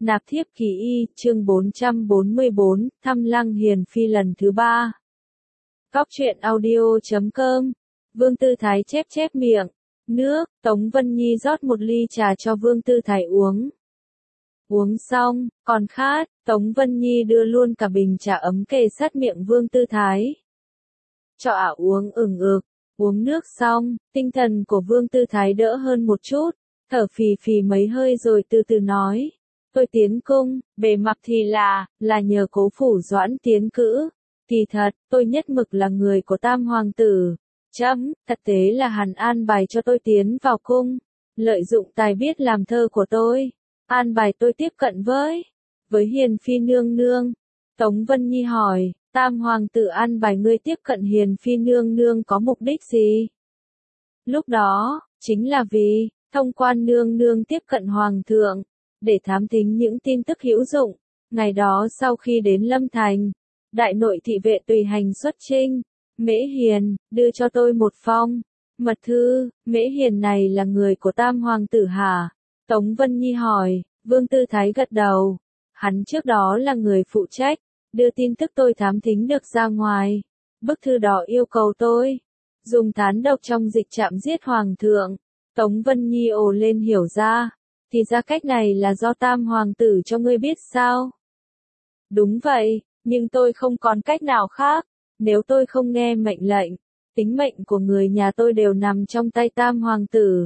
Nạp thiếp kỳ y, chương 444, thăm Lăng Hiền Phi lần thứ 3. Góc truyện audio.com. Vương Tư Thái chép miệng. Nước, Tống Vân Nhi rót một ly trà cho Vương Tư Thái uống. Uống xong, còn khát, Tống Vân Nhi đưa luôn cả bình trà ấm kề sát miệng Vương Tư Thái. Cho uống ửng ực. Uống nước xong, tinh thần của Vương Tư Thái đỡ hơn một chút, thở phì phì mấy hơi rồi từ từ nói. Tôi tiến cung, bề mặt thì là nhờ Cố Phủ Doãn tiến cữ. Kỳ thật, tôi nhất mực là người của Tam Hoàng tử. Thật tế là hắn an bài cho tôi tiến vào cung. Lợi dụng tài biết làm thơ của tôi. An bài tôi tiếp cận với Hiền Phi nương nương. Tống Vân Nhi hỏi, Tam Hoàng tử an bài ngươi tiếp cận Hiền Phi nương nương có mục đích gì? Lúc đó, chính là vì, thông quan nương nương tiếp cận Hoàng thượng, để thám thính những tin tức hữu dụng. Ngày đó sau khi đến Lâm Thành, đại nội thị vệ tùy hành xuất chinh, Mễ Hiền đưa cho tôi một phong mật thư. Mễ Hiền này là người của Tam Hoàng tử hả? Tống Vân Nhi hỏi. Vương Tư Thái gật đầu. Hắn trước đó là người phụ trách đưa tin tức tôi thám thính được ra ngoài. Bức thư đó yêu cầu tôi dùng thán độc trong dịch trạm giết Hoàng thượng. Tống Vân Nhi ồ lên hiểu ra. Thì ra cách này là do Tam Hoàng tử cho ngươi biết sao? Đúng vậy, nhưng tôi không còn cách nào khác. Nếu tôi không nghe mệnh lệnh, tính mệnh của người nhà tôi đều nằm trong tay Tam Hoàng tử.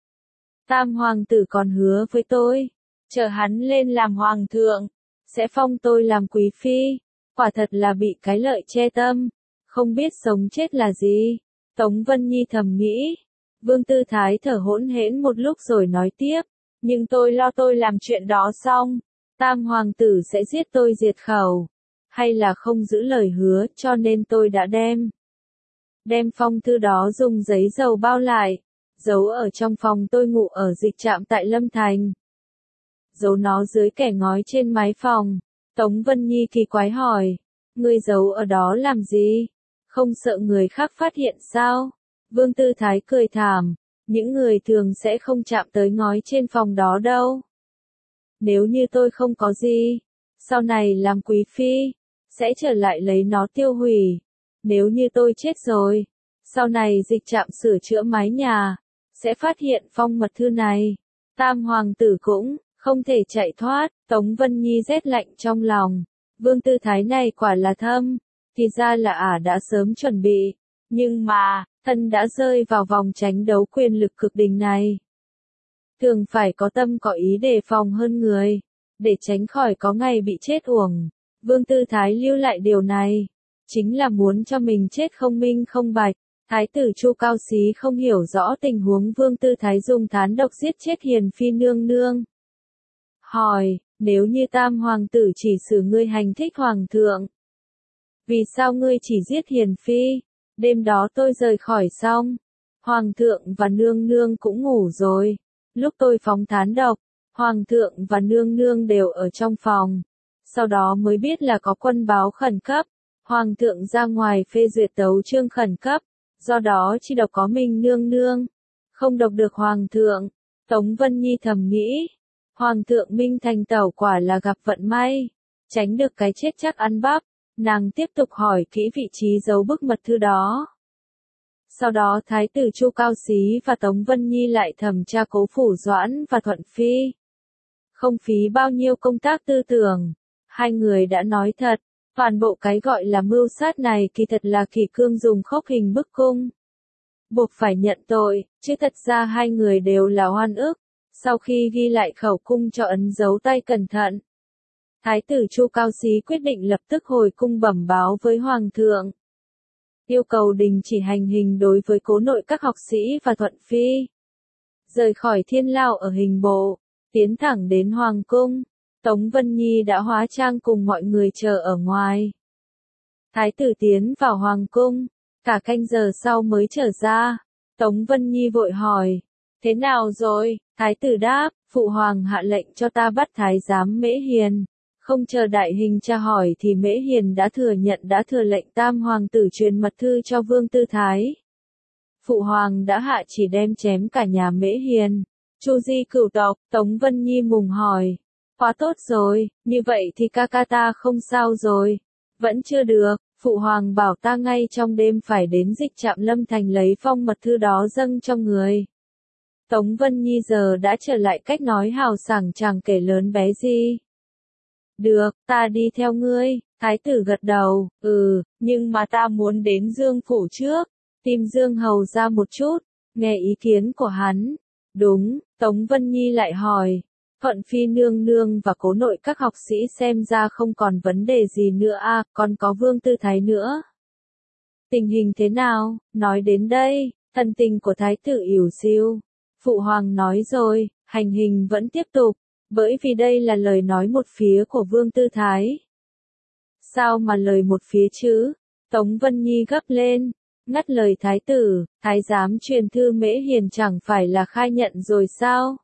Tam Hoàng tử còn hứa với tôi, chờ hắn lên làm Hoàng thượng, sẽ phong tôi làm quý phi. Quả thật là bị cái lợi che tâm, không biết sống chết là gì. Tống Vân Nhi thầm nghĩ. Vương Tư Thái thở hỗn hển một lúc rồi nói tiếp. Nhưng tôi lo tôi làm chuyện đó xong, Tam Hoàng tử sẽ giết tôi diệt khẩu, hay là không giữ lời hứa, cho nên tôi đã đem phong thư đó dùng giấy dầu bao lại, giấu ở trong phòng tôi ngủ ở dịch trạm tại Lâm Thành. Giấu nó dưới kẻ ngói trên mái phòng. Tống Vân Nhi kỳ quái hỏi, ngươi giấu ở đó làm gì? Không sợ người khác phát hiện sao? Vương Tư Thái cười thảm. Những người thường sẽ không chạm tới ngói trên phòng đó đâu. Nếu như tôi không có gì, sau này làm quý phi, sẽ trở lại lấy nó tiêu hủy. Nếu như tôi chết rồi, sau này dịch trạm sửa chữa mái nhà, sẽ phát hiện phong mật thư này. Tam Hoàng tử cũng không thể chạy thoát. Tống Vân Nhi rét lạnh trong lòng. Vương Tư Thái này quả là thâm, thì ra là đã sớm chuẩn bị. Nhưng mà, thân đã rơi vào vòng tranh đấu quyền lực cực đỉnh này. Thường phải có tâm có ý đề phòng hơn người, để tránh khỏi có ngày bị chết uổng. Vương Tư Thái lưu lại điều này, chính là muốn cho mình chết không minh không bạch. Thái tử Chu Cao Xí không hiểu rõ tình huống Vương Tư Thái dùng thán độc giết chết Hiền Phi nương nương. Hỏi, nếu như Tam Hoàng tử chỉ xử ngươi hành thích Hoàng thượng, vì sao ngươi chỉ giết Hiền Phi? Đêm đó tôi rời khỏi xong, Hoàng thượng và nương nương cũng ngủ rồi. Lúc tôi phóng thán độc, Hoàng thượng và nương nương đều ở trong phòng. Sau đó mới biết là có quân báo khẩn cấp. Hoàng thượng ra ngoài phê duyệt tấu chương khẩn cấp. Do đó chỉ độc có mình nương nương, không độc được Hoàng thượng. Tống Vân Nhi thầm nghĩ. Hoàng thượng Minh Thành tẩu quả là gặp vận may, tránh được cái chết chắc ăn bắp. Nàng tiếp tục hỏi kỹ vị trí giấu bức mật thư đó. Sau đó Thái tử Chu Cao Xí và Tống Vân Nhi lại thẩm tra Cố Phủ Doãn và Thuận Phi. Không phí bao nhiêu công tác tư tưởng, hai người đã nói thật, toàn bộ cái gọi là mưu sát này kỳ thật là Kỷ Cương dùng khốc hình bức cung. Buộc phải nhận tội, chứ thật ra hai người đều là oan ức. Sau khi ghi lại khẩu cung cho ấn dấu tay cẩn thận, Thái tử Chu Cao Xí quyết định lập tức hồi cung bẩm báo với Hoàng thượng. Yêu cầu đình chỉ hành hình đối với cố nội các học sĩ và Thuận Phi. Rời khỏi Thiên Lao ở hình bộ, tiến thẳng đến Hoàng cung. Tống Vân Nhi đã hóa trang cùng mọi người chờ ở ngoài. Thái tử tiến vào Hoàng cung, cả canh giờ sau mới trở ra. Tống Vân Nhi vội hỏi, thế nào rồi? Thái tử đáp, Phụ Hoàng hạ lệnh cho ta bắt Thái giám Mễ Hiền. Không chờ đại hình tra hỏi thì Mễ Hiền đã thừa lệnh Tam Hoàng tử truyền mật thư cho Vương Tư Thái. Phụ Hoàng đã hạ chỉ đem chém cả nhà Mễ Hiền. Chu di cửu tộc. Tống Vân Nhi mùng hỏi, Quá tốt rồi, như vậy thì ca ca ta không sao rồi. Vẫn chưa được, phụ hoàng bảo ta ngay trong đêm phải đến dịch trạm Lâm Thành lấy phong mật thư đó dâng cho người. Tống Vân Nhi giờ đã trở lại cách nói hào sảng chẳng kể lớn bé gì. Được, ta đi theo ngươi, thái tử gật đầu, nhưng mà ta muốn đến Dương Phủ trước, tìm Dương Hầu ra một chút, nghe ý kiến của hắn. Đúng, Tống Vân Nhi lại hỏi, Thuận Phi nương nương và cố nội các học sĩ xem ra không còn vấn đề gì nữa à, còn có Vương Tư Thái nữa. Tình hình thế nào, nói đến đây, thần tình của thái tử ỉu xìu. Phụ hoàng nói rồi, hành hình vẫn tiếp tục, bởi vì đây là lời nói một phía của Vương Tư Thái. Sao mà lời một phía chứ? Tống Vân Nhi gấp lên, ngắt lời thái tử, thái giám truyền thư Mễ Hiền chẳng phải là khai nhận rồi sao?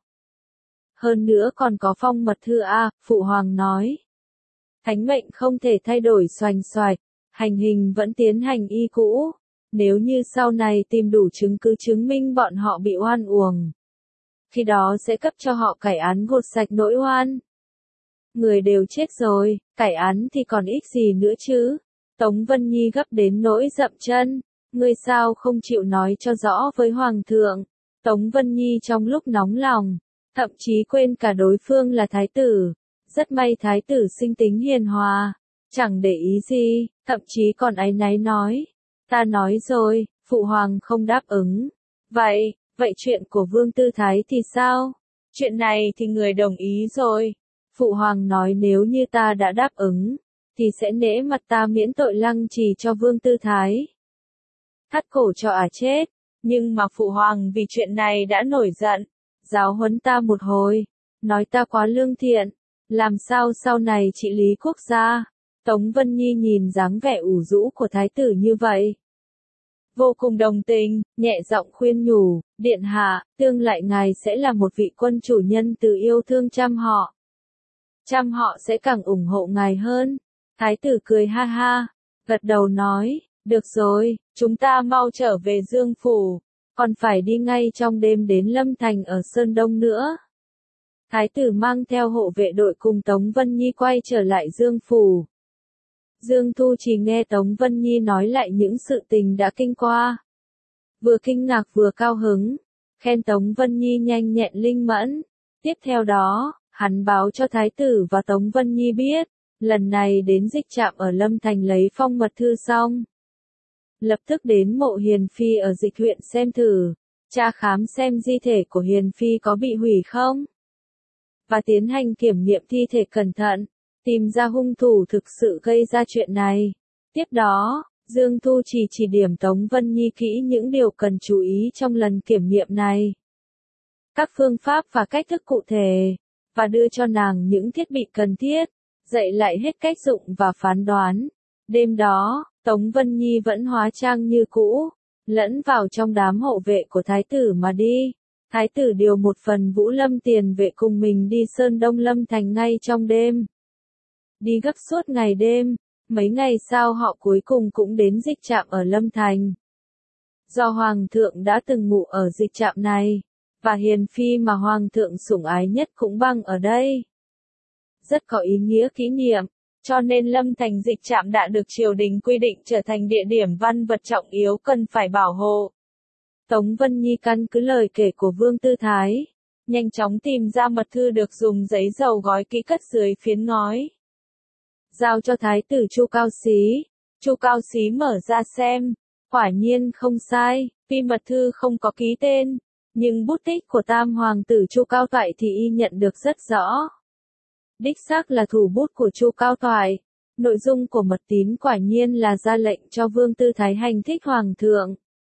Hơn nữa còn có phong mật thư a, phụ hoàng nói. Thánh mệnh không thể thay đổi xoành xoạch, hành hình vẫn tiến hành y cũ. Nếu như sau này tìm đủ chứng cứ chứng minh bọn họ bị oan uổng, khi đó sẽ cấp cho họ cải án gột sạch nỗi oan. Người đều chết rồi, cải án thì còn ích gì nữa chứ? Tống Vân Nhi gấp đến nỗi dậm chân. Ngươi sao không chịu nói cho rõ với Hoàng thượng? Tống Vân Nhi trong lúc nóng lòng, thậm chí quên cả đối phương là thái tử. Rất may thái tử sinh tính hiền hòa, chẳng để ý gì, thậm chí còn áy náy nói. Ta nói rồi, phụ hoàng không đáp ứng. Vậy chuyện của Vương Tư Thái thì sao? Chuyện này thì người đồng ý rồi. Phụ hoàng nói nếu như ta đã đáp ứng, thì sẽ nể mặt ta miễn tội lăng trì cho Vương Tư Thái. Thắt cổ cho chết, nhưng mà phụ hoàng vì chuyện này đã nổi giận, giáo huấn ta một hồi, nói ta quá lương thiện, làm sao sau này trị lý quốc gia. Tống Vân Nhi nhìn dáng vẻ ủ rũ của thái tử như vậy, vô cùng đồng tình, nhẹ giọng khuyên nhủ, điện hạ, tương lai ngài sẽ là một vị quân chủ nhân từ yêu thương trăm họ. Trăm họ sẽ càng ủng hộ ngài hơn. Thái tử cười ha ha, gật đầu nói, được rồi, chúng ta mau trở về Dương Phủ, còn phải đi ngay trong đêm đến Lâm Thành ở Sơn Đông nữa. Thái tử mang theo hộ vệ đội cùng Tống Vân Nhi quay trở lại Dương Phủ. Dương Thu chỉ nghe Tống Vân Nhi nói lại những sự tình đã kinh qua. Vừa kinh ngạc vừa cao hứng, khen Tống Vân Nhi nhanh nhẹn linh mẫn. Tiếp theo đó, hắn báo cho Thái tử và Tống Vân Nhi biết, lần này đến dịch trạm ở Lâm Thành lấy phong mật thư xong. Lập tức đến mộ Hiền Phi ở dịch huyện xem thử, tra khám xem di thể của Hiền Phi có bị hủy không. Và tiến hành kiểm nghiệm thi thể cẩn thận, tìm ra hung thủ thực sự gây ra chuyện này. Tiếp đó, Dương Thu chỉ điểm Tống Vân Nhi kỹ những điều cần chú ý trong lần kiểm nghiệm này. Các phương pháp và cách thức cụ thể, và đưa cho nàng những thiết bị cần thiết, dạy lại hết cách dụng và phán đoán. Đêm đó, Tống Vân Nhi vẫn hóa trang như cũ, lẫn vào trong đám hộ vệ của thái tử mà đi. Thái tử điều một phần Vũ Lâm tiền vệ cùng mình đi Sơn Đông Lâm Thành ngay trong đêm. Đi gấp suốt ngày đêm, mấy ngày sau họ cuối cùng cũng đến dịch trạm ở Lâm Thành. Do Hoàng thượng đã từng ngủ ở dịch trạm này, và Hiền Phi mà Hoàng thượng sủng ái nhất cũng băng ở đây. Rất có ý nghĩa kỷ niệm, cho nên Lâm Thành dịch trạm đã được triều đình quy định trở thành địa điểm văn vật trọng yếu cần phải bảo hộ. Tống Vân Nhi căn cứ lời kể của Vương Tư Thái, nhanh chóng tìm ra mật thư được dùng giấy dầu gói kỹ cất dưới phiến ngói. Giao cho thái tử Chu Cao Xí. Chu Cao Xí mở ra xem, quả nhiên không sai, tuy mật thư không có ký tên, nhưng bút tích của tam hoàng tử Chu Cao Toại thì y nhận được rất rõ. Đích xác là thủ bút của Chu Cao Toại. Nội dung của mật tín quả nhiên là ra lệnh cho Vương Tư Thái hành thích hoàng thượng.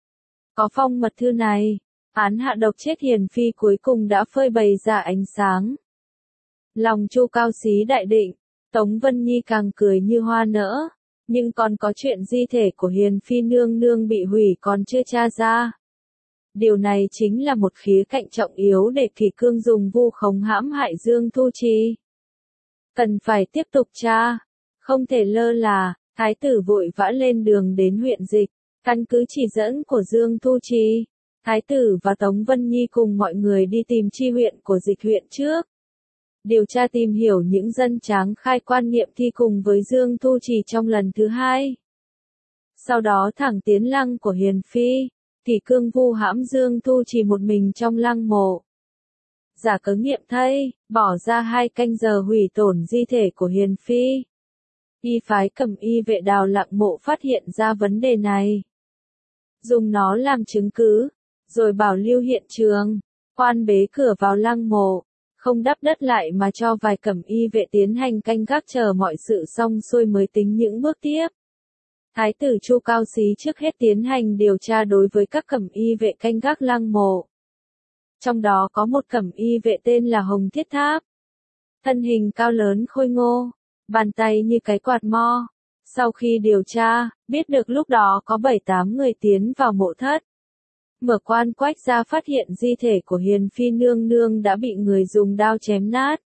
Có phong mật thư này, án hạ độc chết Hiền Phi cuối cùng đã phơi bày ra ánh sáng. Lòng Chu Cao Xí đại định, Tống Vân Nhi càng cười như hoa nở, nhưng còn có chuyện di thể của Hiền Phi nương nương bị hủy còn chưa tra ra. Điều này chính là một khía cạnh trọng yếu để Kỷ Cương dùng vu khống hãm hại Dương Thu Trì. Cần phải tiếp tục tra, không thể lơ là. Thái tử vội vã lên đường đến huyện dịch, căn cứ chỉ dẫn của Dương Thu Trì. Thái tử và Tống Vân Nhi cùng mọi người đi tìm chi huyện của dịch huyện trước. Điều tra tìm hiểu những dân tráng khai quan nghiệm thi cùng với Dương Thu Trì trong lần thứ hai. Sau đó thẳng tiến lăng của Hiền Phi, Kỷ Cương vu hãm Dương Thu Trì một mình trong lăng mộ. Giả cớ nghiệm thây, bỏ ra 2 canh giờ hủy tổn di thể của Hiền Phi. Y phái Cẩm Y vệ đào lặng mộ phát hiện ra vấn đề này. Dùng nó làm chứng cứ, rồi bảo lưu hiện trường, quan bế cửa vào lăng mộ, không đắp đất lại mà cho vài Cẩm Y vệ tiến hành canh gác chờ mọi sự xong xuôi mới tính những bước tiếp. Thái tử Chu Cao Xí trước hết tiến hành điều tra đối với các Cẩm Y vệ canh gác lăng mộ. Trong đó có một Cẩm Y vệ tên là Hồng Thiết Tháp. Thân hình cao lớn khôi ngô, bàn tay như cái quạt mo. Sau khi điều tra, biết được lúc đó có 7-8 người tiến vào mộ thất. Mở quan quách ra phát hiện di thể của Hiền Phi nương nương đã bị người dùng đao chém nát.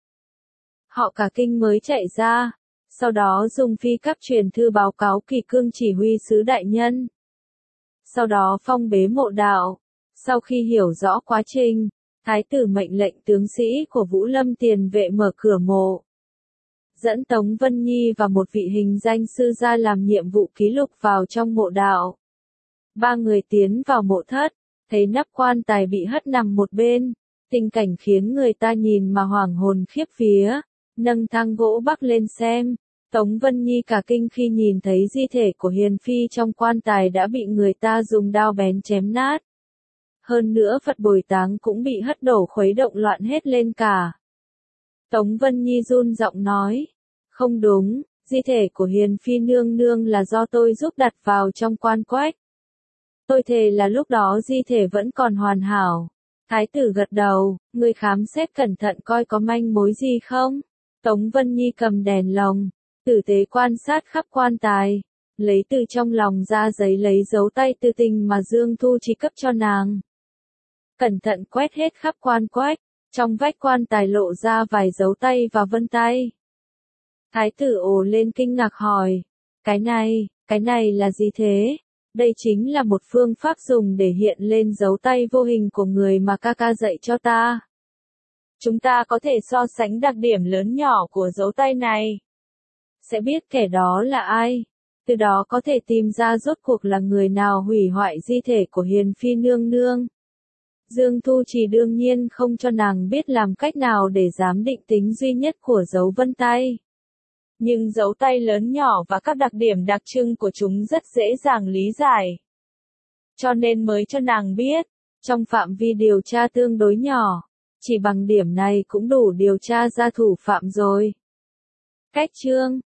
Họ cả kinh mới chạy ra, sau đó dùng phi các truyền thư báo cáo Kỷ Cương chỉ huy sứ đại nhân. Sau đó phong bế mộ đạo. Sau khi hiểu rõ quá trình, thái tử mệnh lệnh tướng sĩ của Vũ Lâm tiền vệ mở cửa mộ. Dẫn Tống Vân Nhi và một vị hình danh sư ra làm nhiệm vụ ký lục vào trong mộ đạo. 3 người tiến vào mộ thất, thấy nắp quan tài bị hất nằm một bên, tình cảnh khiến người ta nhìn mà hoảng hồn khiếp vía, nâng thang gỗ bắc lên xem. Tống Vân Nhi cả kinh khi nhìn thấy di thể của Hiền Phi trong quan tài đã bị người ta dùng đao bén chém nát. Hơn nữa Phật bồi táng cũng bị hất đổ khuấy động loạn hết lên cả. Tống Vân Nhi run giọng nói, không đúng, di thể của Hiền Phi nương nương là do tôi giúp đặt vào trong quan quách. Tôi thề là lúc đó di thể vẫn còn hoàn hảo. Thái tử gật đầu, người khám xét cẩn thận coi có manh mối gì không. Tống Vân Nhi cầm đèn lồng, tử tế quan sát khắp quan tài, lấy từ trong lòng ra giấy lấy dấu tay tư tình mà Dương Thu Trì cấp cho nàng. Cẩn thận quét hết khắp quan quách, trong vách quan tài lộ ra vài dấu tay và vân tay. Thái tử ồ lên kinh ngạc hỏi, cái này là gì thế? Đây chính là một phương pháp dùng để hiện lên dấu tay vô hình của người mà ca ca dạy cho ta. Chúng ta có thể so sánh đặc điểm lớn nhỏ của dấu tay này. Sẽ biết kẻ đó là ai. Từ đó có thể tìm ra rốt cuộc là người nào hủy hoại di thể của Hiền Phi nương nương. Dương Thu Trì đương nhiên không cho nàng biết làm cách nào để giám định tính duy nhất của dấu vân tay. Nhưng dấu tay lớn nhỏ và các đặc điểm đặc trưng của chúng rất dễ dàng lý giải. Cho nên mới cho nàng biết, trong phạm vi điều tra tương đối nhỏ, chỉ bằng điểm này cũng đủ điều tra ra thủ phạm rồi. Cách chương